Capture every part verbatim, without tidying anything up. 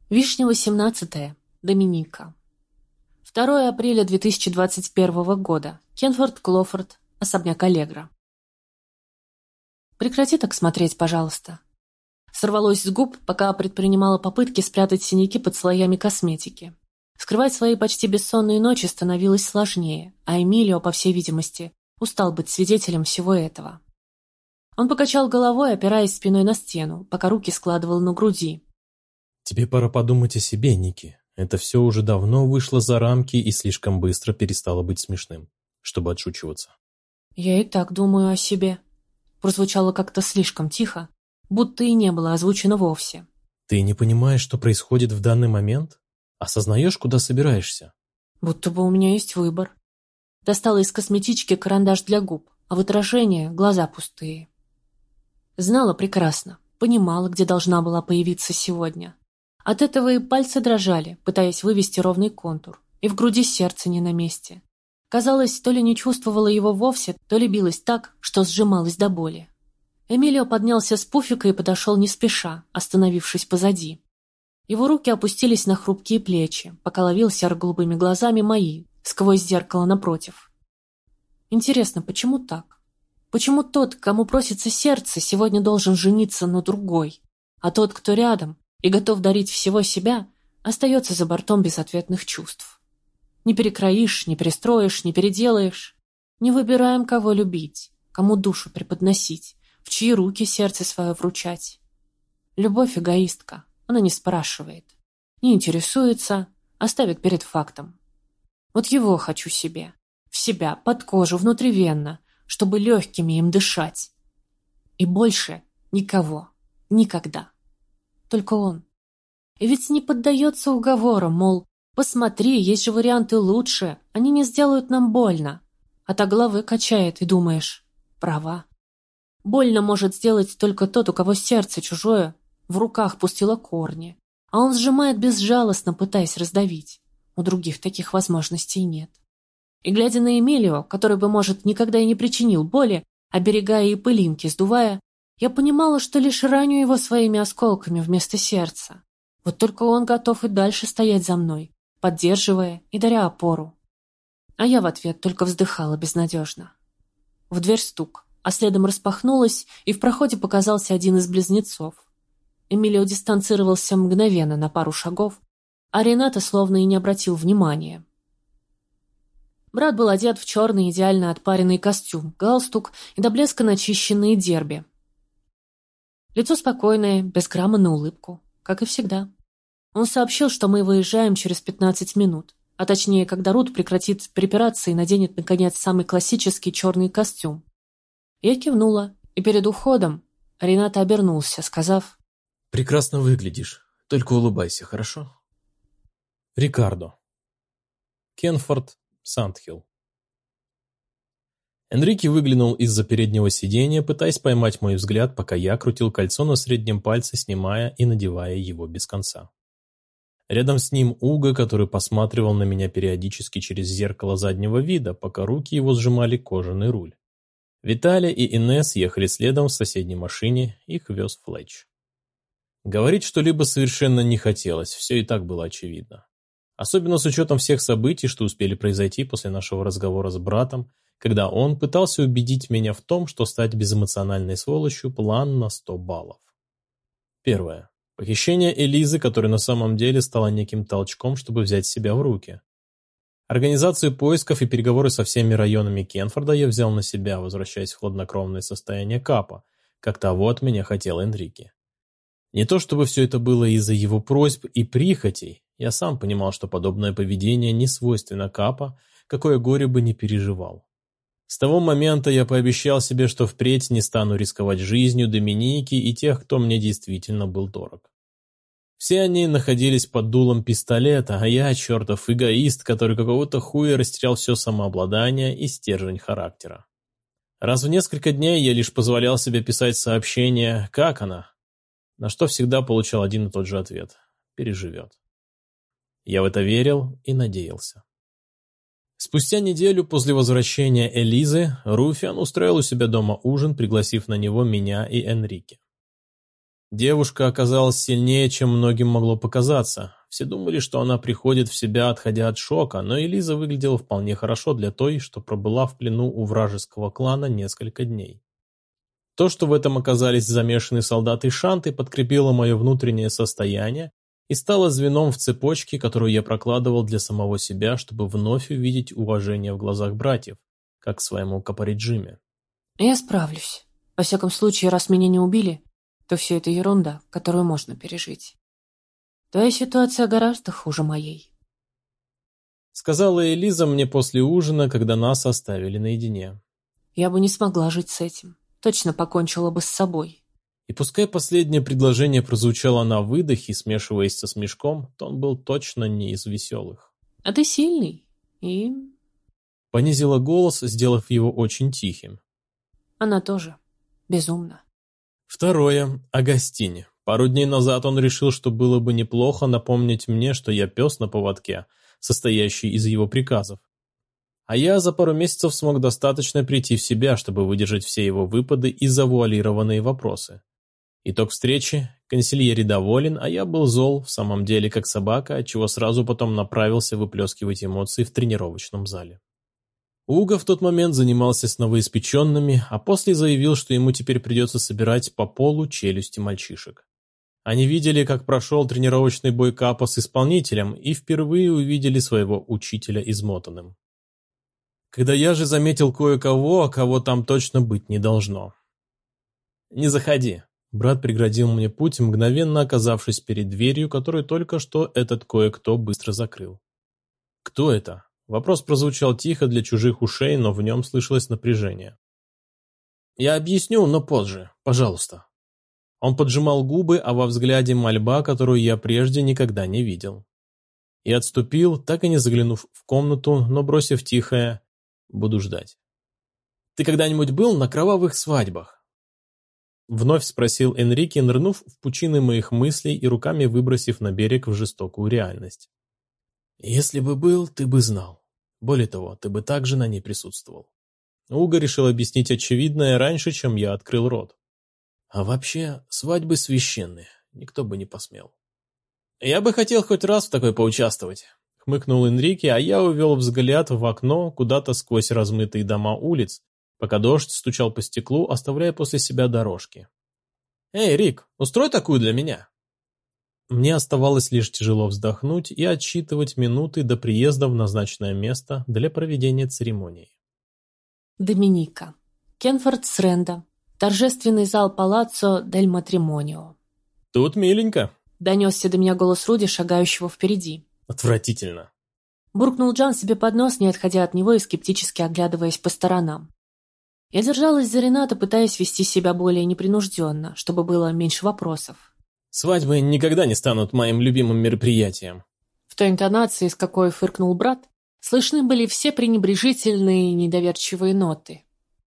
Вишня восемнадцатая. Доминика. второе апреля две тысячи двадцать первого года. Кенфорд Клофорд. Особняк Аллегро. Прекрати так смотреть, пожалуйста. Сорвалось с губ, пока предпринимала попытки спрятать синяки под слоями косметики. Скрывать свои почти бессонные ночи становилось сложнее, а Эмилио, по всей видимости, устал быть свидетелем всего этого. Он покачал головой, опираясь спиной на стену, пока руки складывал на груди. Тебе пора подумать о себе, Ники. Это все уже давно вышло за рамки и слишком быстро перестало быть смешным, чтобы отшучиваться. «Я и так думаю о себе», — прозвучало как-то слишком тихо, будто и не было озвучено вовсе. Ты не понимаешь, что происходит в данный момент? Осознаешь, куда собираешься? Будто бы у меня есть выбор. Достала из косметички карандаш для губ, а в отражение глаза пустые. Знала прекрасно, понимала, где должна была появиться сегодня. От этого и пальцы дрожали, пытаясь вывести ровный контур, и в груди сердце не на месте. Казалось, то ли не чувствовала его вовсе, то ли билась так, что сжималась до боли. Эмилио поднялся с пуфика и подошел не спеша, остановившись позади. Его руки опустились на хрупкие плечи, пока ловил серо-голубыми глазами мои, сквозь зеркало напротив. Интересно, почему так? Почему тот, кому просится сердце, сегодня должен жениться на другой, а тот, кто рядом и готов дарить всего себя, остается за бортом без ответных чувств? Не перекроишь, не перестроишь, не переделаешь. Не выбираем, кого любить, кому душу преподносить, в чьи руки сердце свое вручать. Любовь эгоистка, она не спрашивает, не интересуется, оставит перед фактом. Вот его хочу себе, в себя, под кожу, внутривенно, чтобы легкими им дышать. И больше никого, никогда. Только он. И ведь не поддается уговорам, мол, посмотри, есть же варианты лучше, они не сделают нам больно. А та головы качает, и думаешь, права. Больно может сделать только тот, у кого сердце чужое в руках пустило корни, а он сжимает безжалостно, пытаясь раздавить. У других таких возможностей нет. И глядя на Эмилио, который бы, может, никогда и не причинил боли, оберегая и пылинки сдувая, я понимала, что лишь раню его своими осколками вместо сердца. Вот только он готов и дальше стоять за мной, поддерживая и даря опору. А я в ответ только вздыхала безнадежно. В дверь стук, а следом распахнулась, и в проходе показался один из близнецов. Эмилио дистанцировался мгновенно на пару шагов, а Рената словно и не обратил внимания. Брат был одет в черный идеально отпаренный костюм, галстук и до блеска начищенные дерби. Лицо спокойное, без грамма на улыбку, как и всегда. Он сообщил, что мы выезжаем через пятнадцать минут, а точнее, когда Рут прекратит припираться и наденет, наконец, самый классический черный костюм. Я кивнула, и перед уходом Рената обернулся, сказав: «Прекрасно выглядишь, только улыбайся, хорошо?» Рикардо. Кенфорд, Сандхилл. Энрике выглянул из-за переднего сиденья, пытаясь поймать мой взгляд, пока я крутил кольцо на среднем пальце, снимая и надевая его без конца. Рядом с ним Уго, который посматривал на меня периодически через зеркало заднего вида, пока руки его сжимали кожаный руль. Виталий и Инесс ехали следом в соседней машине, их вез Флетч. Говорить что-либо совершенно не хотелось, все и так было очевидно. Особенно с учетом всех событий, что успели произойти после нашего разговора с братом, когда он пытался убедить меня в том, что стать безэмоциональной сволочью – план на сто баллов. Первое. Похищение Элизы, которое на самом деле стало неким толчком, чтобы взять себя в руки. Организацию поисков и переговоры со всеми районами Кенфорда я взял на себя, возвращаясь в хладнокровное состояние Капа, как того от меня хотел Энрике. Не то чтобы все это было из-за его просьб и прихотей, я сам понимал, что подобное поведение не свойственно Капа, какое горе бы не переживал. С того момента я пообещал себе, что впредь не стану рисковать жизнью Доминики и тех, кто мне действительно был дорог. Все они находились под дулом пистолета, а я, чертов эгоист, который какого-то хуя растерял все самообладание и стержень характера. Раз в несколько дней я лишь позволял себе писать сообщение «Как она?», на что всегда получал один и тот же ответ – «Переживет». Я в это верил и надеялся. Спустя неделю после возвращения Элизы, Руфиан устроил у себя дома ужин, пригласив на него меня и Энрике. Девушка оказалась сильнее, чем многим могло показаться. Все думали, что она приходит в себя, отходя от шока, но Элиза выглядела вполне хорошо для той, что пробыла в плену у вражеского клана несколько дней. То, что в этом оказались замешаны солдаты Шанты, подкрепило мое внутреннее состояние и стало звеном в цепочке, которую я прокладывал для самого себя, чтобы вновь увидеть уважение в глазах братьев, как к своему Капориджиме. Я справлюсь. Во всяком случае, раз меня не убили, то все это ерунда, которую можно пережить. Твоя ситуация гораздо хуже моей. Сказала Элиза мне после ужина, когда нас оставили наедине. Я бы не смогла жить с этим. Точно покончила бы с собой. И пускай последнее предложение прозвучало на выдохе, смешиваясь со смешком, то он был точно не из веселых. А ты сильный и... Понизила голос, сделав его очень тихим. Она тоже. Безумно. Второе. О Гастине. Пару дней назад он решил, что было бы неплохо напомнить мне, что я пес на поводке, состоящий из его приказов. А я за пару месяцев смог достаточно прийти в себя, чтобы выдержать все его выпады и завуалированные вопросы. Итог встречи. Консильери доволен, а я был зол, в самом деле как собака, отчего сразу потом направился выплескивать эмоции в тренировочном зале. Уго в тот момент занимался с новоиспеченными, а после заявил, что ему теперь придется собирать по полу челюсти мальчишек. Они видели, как прошел тренировочный бой Капа с исполнителем и впервые увидели своего учителя измотанным. Когда я же заметил кое-кого, а кого там точно быть не должно. «Не заходи», — брат преградил мне путь, мгновенно оказавшись перед дверью, которую только что этот кое-кто быстро закрыл. «Кто это?» Вопрос прозвучал тихо для чужих ушей, но в нем слышалось напряжение. «Я объясню, но позже. Пожалуйста». Он поджимал губы, а во взгляде мольба, которую я прежде никогда не видел. И отступил, так и не заглянув в комнату, но бросив тихое «буду ждать». «Ты когда-нибудь был на кровавых свадьбах?» Вновь спросил Энрике, нырнув в пучины моих мыслей и руками выбросив на берег в жестокую реальность. «Если бы был, ты бы знал. Более того, ты бы также на ней присутствовал». Уго решил объяснить очевидное раньше, чем я открыл рот. «А вообще, свадьбы священные, никто бы не посмел». «Я бы хотел хоть раз в такой поучаствовать», — хмыкнул Энрике, а я увел взгляд в окно куда-то сквозь размытые дома улиц, пока дождь стучал по стеклу, оставляя после себя дорожки. «Эй, Рик, устрой такую для меня!» Мне оставалось лишь тяжело вздохнуть и отсчитывать минуты до приезда в назначенное место для проведения церемонии. Доминика. Кенфорд Сренда. Торжественный зал Палаццо дель Матримонио. «Тут миленько», — донесся до меня голос Руди, шагающего впереди. «Отвратительно», — буркнул Джан себе под нос, не отходя от него и скептически оглядываясь по сторонам. Я держалась за Рената, пытаясь вести себя более непринужденно, чтобы было меньше вопросов. «Свадьбы никогда не станут моим любимым мероприятием». В той интонации, с какой фыркнул брат, слышны были все пренебрежительные и недоверчивые ноты.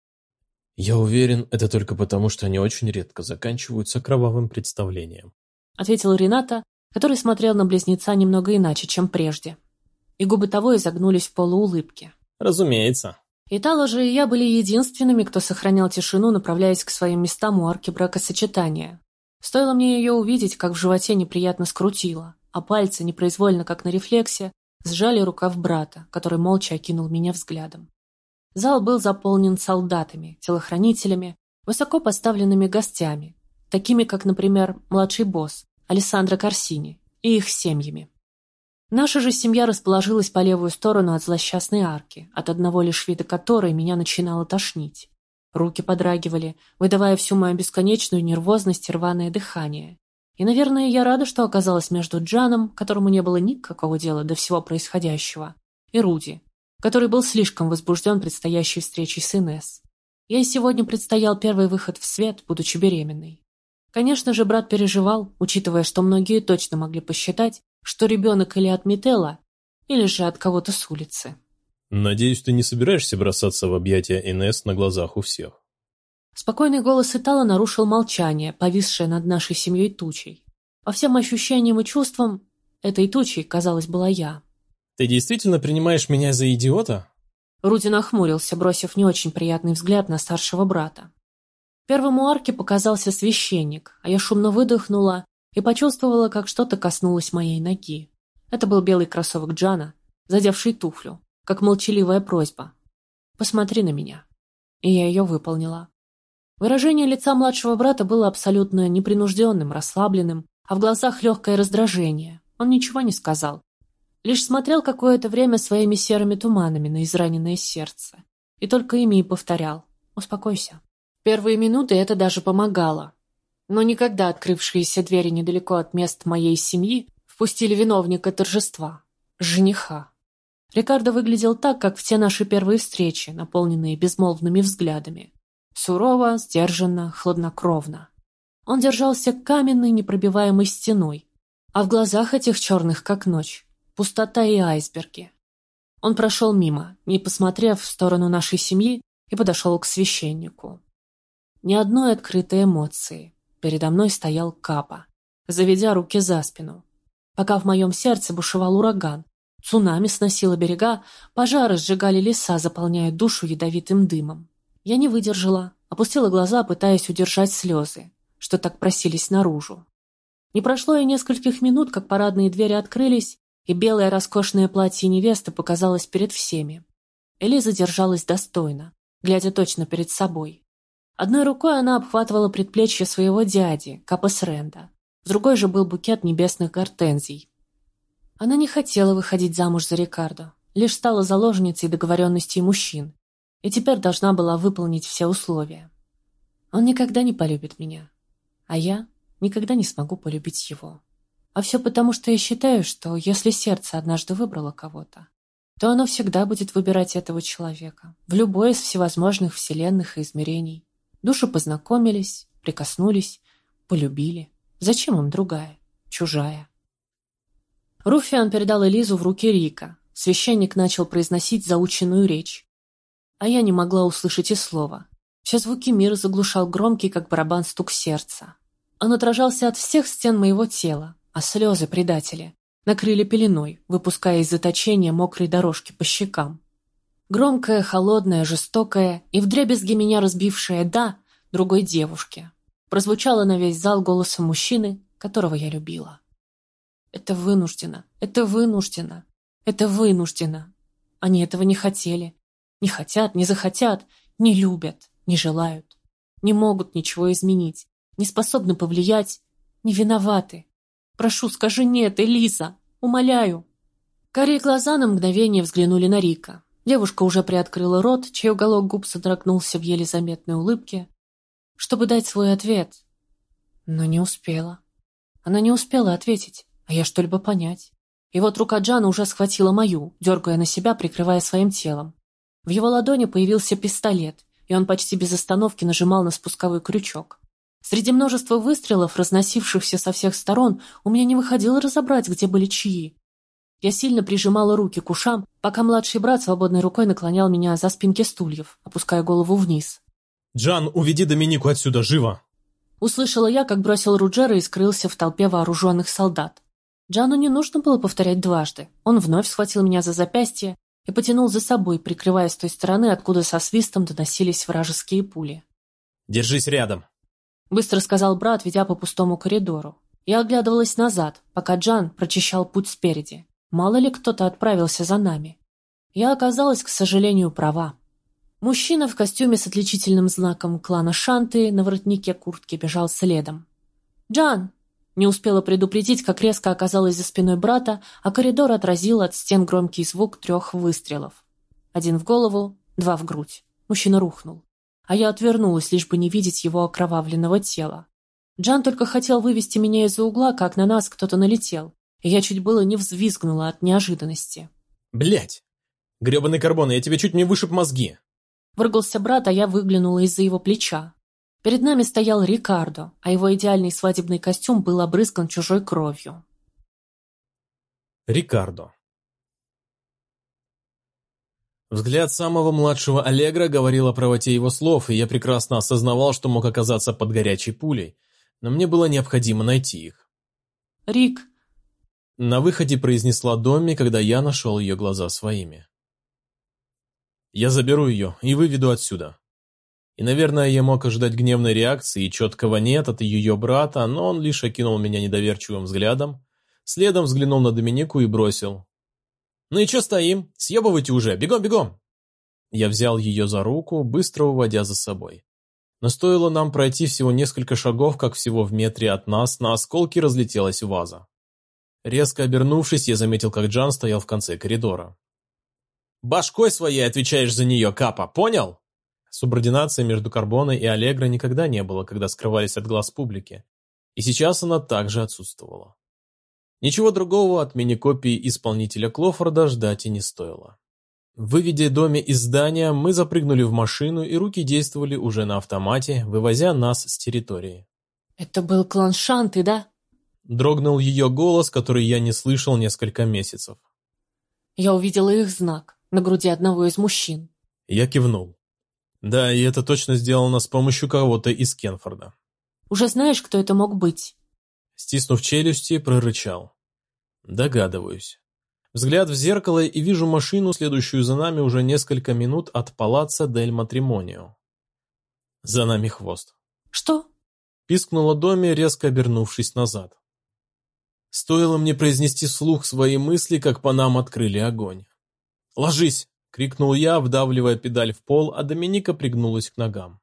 «Я уверен, это только потому, что они очень редко заканчиваются кровавым представлением», — ответил Рената, который смотрел на близнеца немного иначе, чем прежде. И губы того изогнулись в полуулыбке. «Разумеется». Итало же и я были единственными, кто сохранял тишину, направляясь к своим местам у арки бракосочетания. Стоило мне ее увидеть, как в животе неприятно скрутило, а пальцы, непроизвольно, как на рефлексе, сжали рукав брата, который молча окинул меня взглядом. Зал был заполнен солдатами, телохранителями, высоко поставленными гостями, такими как, например, младший босс Алессандро Корсини и их семьями. Наша же семья расположилась по левую сторону от злосчастной арки, от одного лишь вида которой меня начинало тошнить. Руки подрагивали, выдавая всю мою бесконечную нервозность и рваное дыхание. И, наверное, я рада, что оказалась между Джаном, которому не было никакого дела до всего происходящего, и Руди, который был слишком возбужден предстоящей встречей с Инесс. Ей сегодня предстоял первый выход в свет, будучи беременной. Конечно же, брат переживал, учитывая, что многие точно могли посчитать, что ребенок или от Мителла, или же от кого-то с улицы. «Надеюсь, ты не собираешься бросаться в объятия Инесс на глазах у всех?» Спокойный голос Итала нарушил молчание, повисшее над нашей семьей тучей. По всем ощущениям и чувствам, этой тучей, казалось, была я. «Ты действительно принимаешь меня за идиота?» Руди нахмурился, бросив не очень приятный взгляд на старшего брата. Первым у арки показался священник, а я шумно выдохнула и почувствовала, как что-то коснулось моей ноги. Это был белый кроссовок Джана, задевший туфлю, как молчаливая просьба. «Посмотри на меня». И я ее выполнила. Выражение лица младшего брата было абсолютно непринужденным, расслабленным, а в глазах легкое раздражение. Он ничего не сказал. Лишь смотрел какое-то время своими серыми туманами на израненное сердце. И только ими и повторял: «Успокойся». Первые минуты это даже помогало. Но никогда открывшиеся двери недалеко от мест моей семьи впустили виновника торжества — жениха. Рикардо выглядел так, как в те наши первые встречи, наполненные безмолвными взглядами. Сурово, сдержанно, хладнокровно. Он держался каменной непробиваемой стеной, а в глазах этих черных, как ночь, пустота и айсберги. Он прошел мимо, не посмотрев в сторону нашей семьи, и подошел к священнику. Ни одной открытой эмоции. Передо мной стоял Капа, заведя руки за спину. Пока в моем сердце бушевал ураган, цунами сносило берега, пожары сжигали леса, заполняя душу ядовитым дымом. Я не выдержала, опустила глаза, пытаясь удержать слезы, что так просились наружу. Не прошло и нескольких минут, как парадные двери открылись, и белое роскошное платье невесты показалось перед всеми. Элиза держалась достойно, глядя точно перед собой. Одной рукой она обхватывала предплечье своего дяди, Капа Сренда, в другой же был букет небесных гортензий. Она не хотела выходить замуж за Рикардо, лишь стала заложницей договоренностей мужчин, и теперь должна была выполнить все условия. Он никогда не полюбит меня, а я никогда не смогу полюбить его. А все потому, что я считаю, что если сердце однажды выбрало кого-то, то оно всегда будет выбирать этого человека в любой из всевозможных вселенных и измерений. Души познакомились, прикоснулись, полюбили. Зачем им другая, чужая? Руфиан передал Элизу в руки Рика. Священник начал произносить заученную речь. А я не могла услышать и слова. Все звуки мира заглушал громкий, как барабан, стук сердца. Он отражался от всех стен моего тела, а слезы, предатели, накрыли пеленой, выпуская из заточения мокрые дорожки по щекам. Громкое, холодное, жестокое и вдребезги меня разбившее «да» другой девушке прозвучало на весь зал голосом мужчины, которого я любила. Это вынуждено, это вынуждено, это вынуждено. Они этого не хотели. Не хотят, не захотят, не любят, не желают. Не могут ничего изменить, не способны повлиять, не виноваты. Прошу, скажи «нет», Элиза, умоляю. Карие глаза на мгновение взглянули на Рика. Девушка уже приоткрыла рот, чей уголок губ содрогнулся в еле заметной улыбке, чтобы дать свой ответ. Но не успела. Она не успела ответить, а я что-либо понять. И вот рука Джана уже схватила мою, дергая на себя, прикрывая своим телом. В его ладони появился пистолет, и он почти без остановки нажимал на спусковой крючок. Среди множества выстрелов, разносившихся со всех сторон, у меня не выходило разобрать, где были чьи. Я сильно прижимала руки к ушам, пока младший брат свободной рукой наклонял меня за спинки стульев, опуская голову вниз. «Джан, уведи Доминику отсюда, живо!» Услышала я, как бросил Руджера и скрылся в толпе вооруженных солдат. Джану не нужно было повторять дважды. Он вновь схватил меня за запястье и потянул за собой, прикрывая с той стороны, откуда со свистом доносились вражеские пули. «Держись рядом!» Быстро сказал брат, ведя по пустому коридору. Я оглядывалась назад, пока Джан прочищал путь спереди. Мало ли кто-то отправился за нами. Я оказалась, к сожалению, права. Мужчина в костюме с отличительным знаком клана Шанты на воротнике куртки бежал следом. «Джан!» Не успела предупредить, как резко оказалась за спиной брата, а коридор отразил от стен громкий звук трех выстрелов. Один в голову, два в грудь. Мужчина рухнул. А я отвернулась, лишь бы не видеть его окровавленного тела. Джан только хотел вывести меня из-за угла, как на нас кто-то налетел. И я чуть было не взвизгнула от неожиданности. «Блядь! Гребаный Карбон, я тебе чуть не вышиб мозги!» Выргался брат, а я выглянула из-за его плеча. Перед нами стоял Рикардо, а его идеальный свадебный костюм был обрызган чужой кровью. Рикардо. Взгляд самого младшего Аллегро говорил о правоте его слов, и я прекрасно осознавал, что мог оказаться под горячей пулей, но мне было необходимо найти их. «Рик!» На выходе произнесла Домми, когда я нашел ее глаза своими. «Я заберу ее и выведу отсюда». И, наверное, я мог ожидать гневной реакции и четкого «нет» от ее брата, но он лишь окинул меня недоверчивым взглядом, следом взглянул на Доминику и бросил: «Ну и че стоим? Съебывайте уже! Бегом, бегом!» Я взял ее за руку, быстро уводя за собой. Но стоило нам пройти всего несколько шагов, как всего в метре от нас на осколки разлетелась ваза. Резко обернувшись, я заметил, как Джан стоял в конце коридора. «Башкой своей отвечаешь за нее, Капа, понял?» Субординации между Карбоной и Аллегро никогда не было, когда скрывались от глаз публики, и сейчас она также отсутствовала. Ничего другого от мини-копии исполнителя Клофорда ждать и не стоило. Выведя Доми из здания, мы запрыгнули в машину, и руки действовали уже на автомате, вывозя нас с территории. «Это был клан Шанты, да?» Дрогнул ее голос, который я не слышал несколько месяцев. «Я увидела их знак на груди одного из мужчин». Я кивнул. Да, и это точно сделано с помощью кого-то из Кенфорда. «Уже знаешь, кто это мог быть?» Стиснув челюсти, прорычал. Догадываюсь. Взгляд в зеркало, и вижу машину, следующую за нами уже несколько минут от палаца Дель Матримонио. За нами хвост. «Что?» Пискнула Доми, резко обернувшись назад. Стоило мне произнести вслух свои мысли, как по нам открыли огонь. «Ложись!» — крикнул я, вдавливая педаль в пол, а Доминика пригнулась к ногам.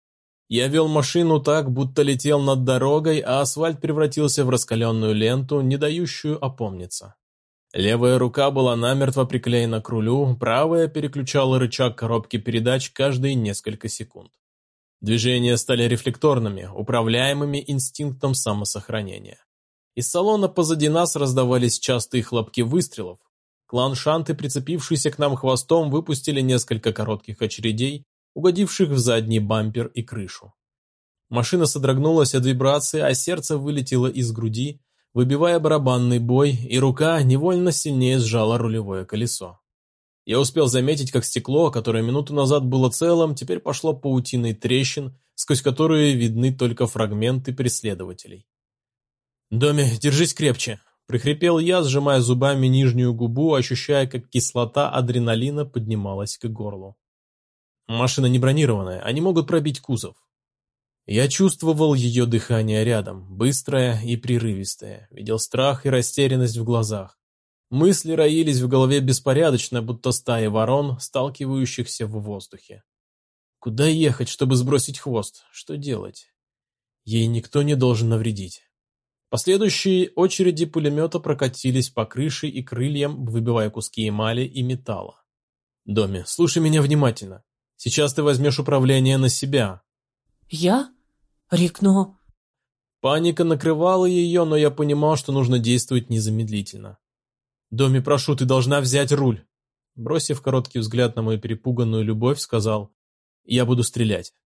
Я вел машину так, будто летел над дорогой, а асфальт превратился в раскаленную ленту, не дающую опомниться. Левая рука была намертво приклеена к рулю, правая переключала рычаг коробки передач каждые несколько секунд. Движения стали рефлекторными, управляемыми инстинктом самосохранения. Из салона позади нас раздавались частые хлопки выстрелов. Клан Шанты, прицепившийся к нам хвостом, выпустили несколько коротких очередей, угодивших в задний бампер и крышу. Машина содрогнулась от вибрации, а сердце вылетело из груди, выбивая барабанный бой, и рука невольно сильнее сжала рулевое колесо. Я успел заметить, как стекло, которое минуту назад было целым, теперь пошло паутиной трещин, сквозь которые видны только фрагменты преследователей. «Доми, держись крепче!» – прихрипел я, сжимая зубами нижнюю губу, ощущая, как кислота адреналина поднималась к горлу. «Машина не бронированная, они могут пробить кузов». Я чувствовал ее дыхание рядом, быстрое и прерывистое, видел страх и растерянность в глазах. Мысли роились в голове беспорядочно, будто стаи ворон, сталкивающихся в воздухе. Куда ехать, чтобы сбросить хвост? Что делать? Ей никто не должен навредить. Последующие очереди пулемета прокатились по крыше и крыльям, выбивая куски эмали и металла. «Доми, слушай меня внимательно. Сейчас ты возьмешь управление на себя». «Я? Рик, но...» Паника накрывала ее, но я понимал, что нужно действовать незамедлительно. «Доми, прошу, ты должна взять руль!» Бросив короткий взгляд на мою перепуганную любовь, сказал: «Я буду стрелять».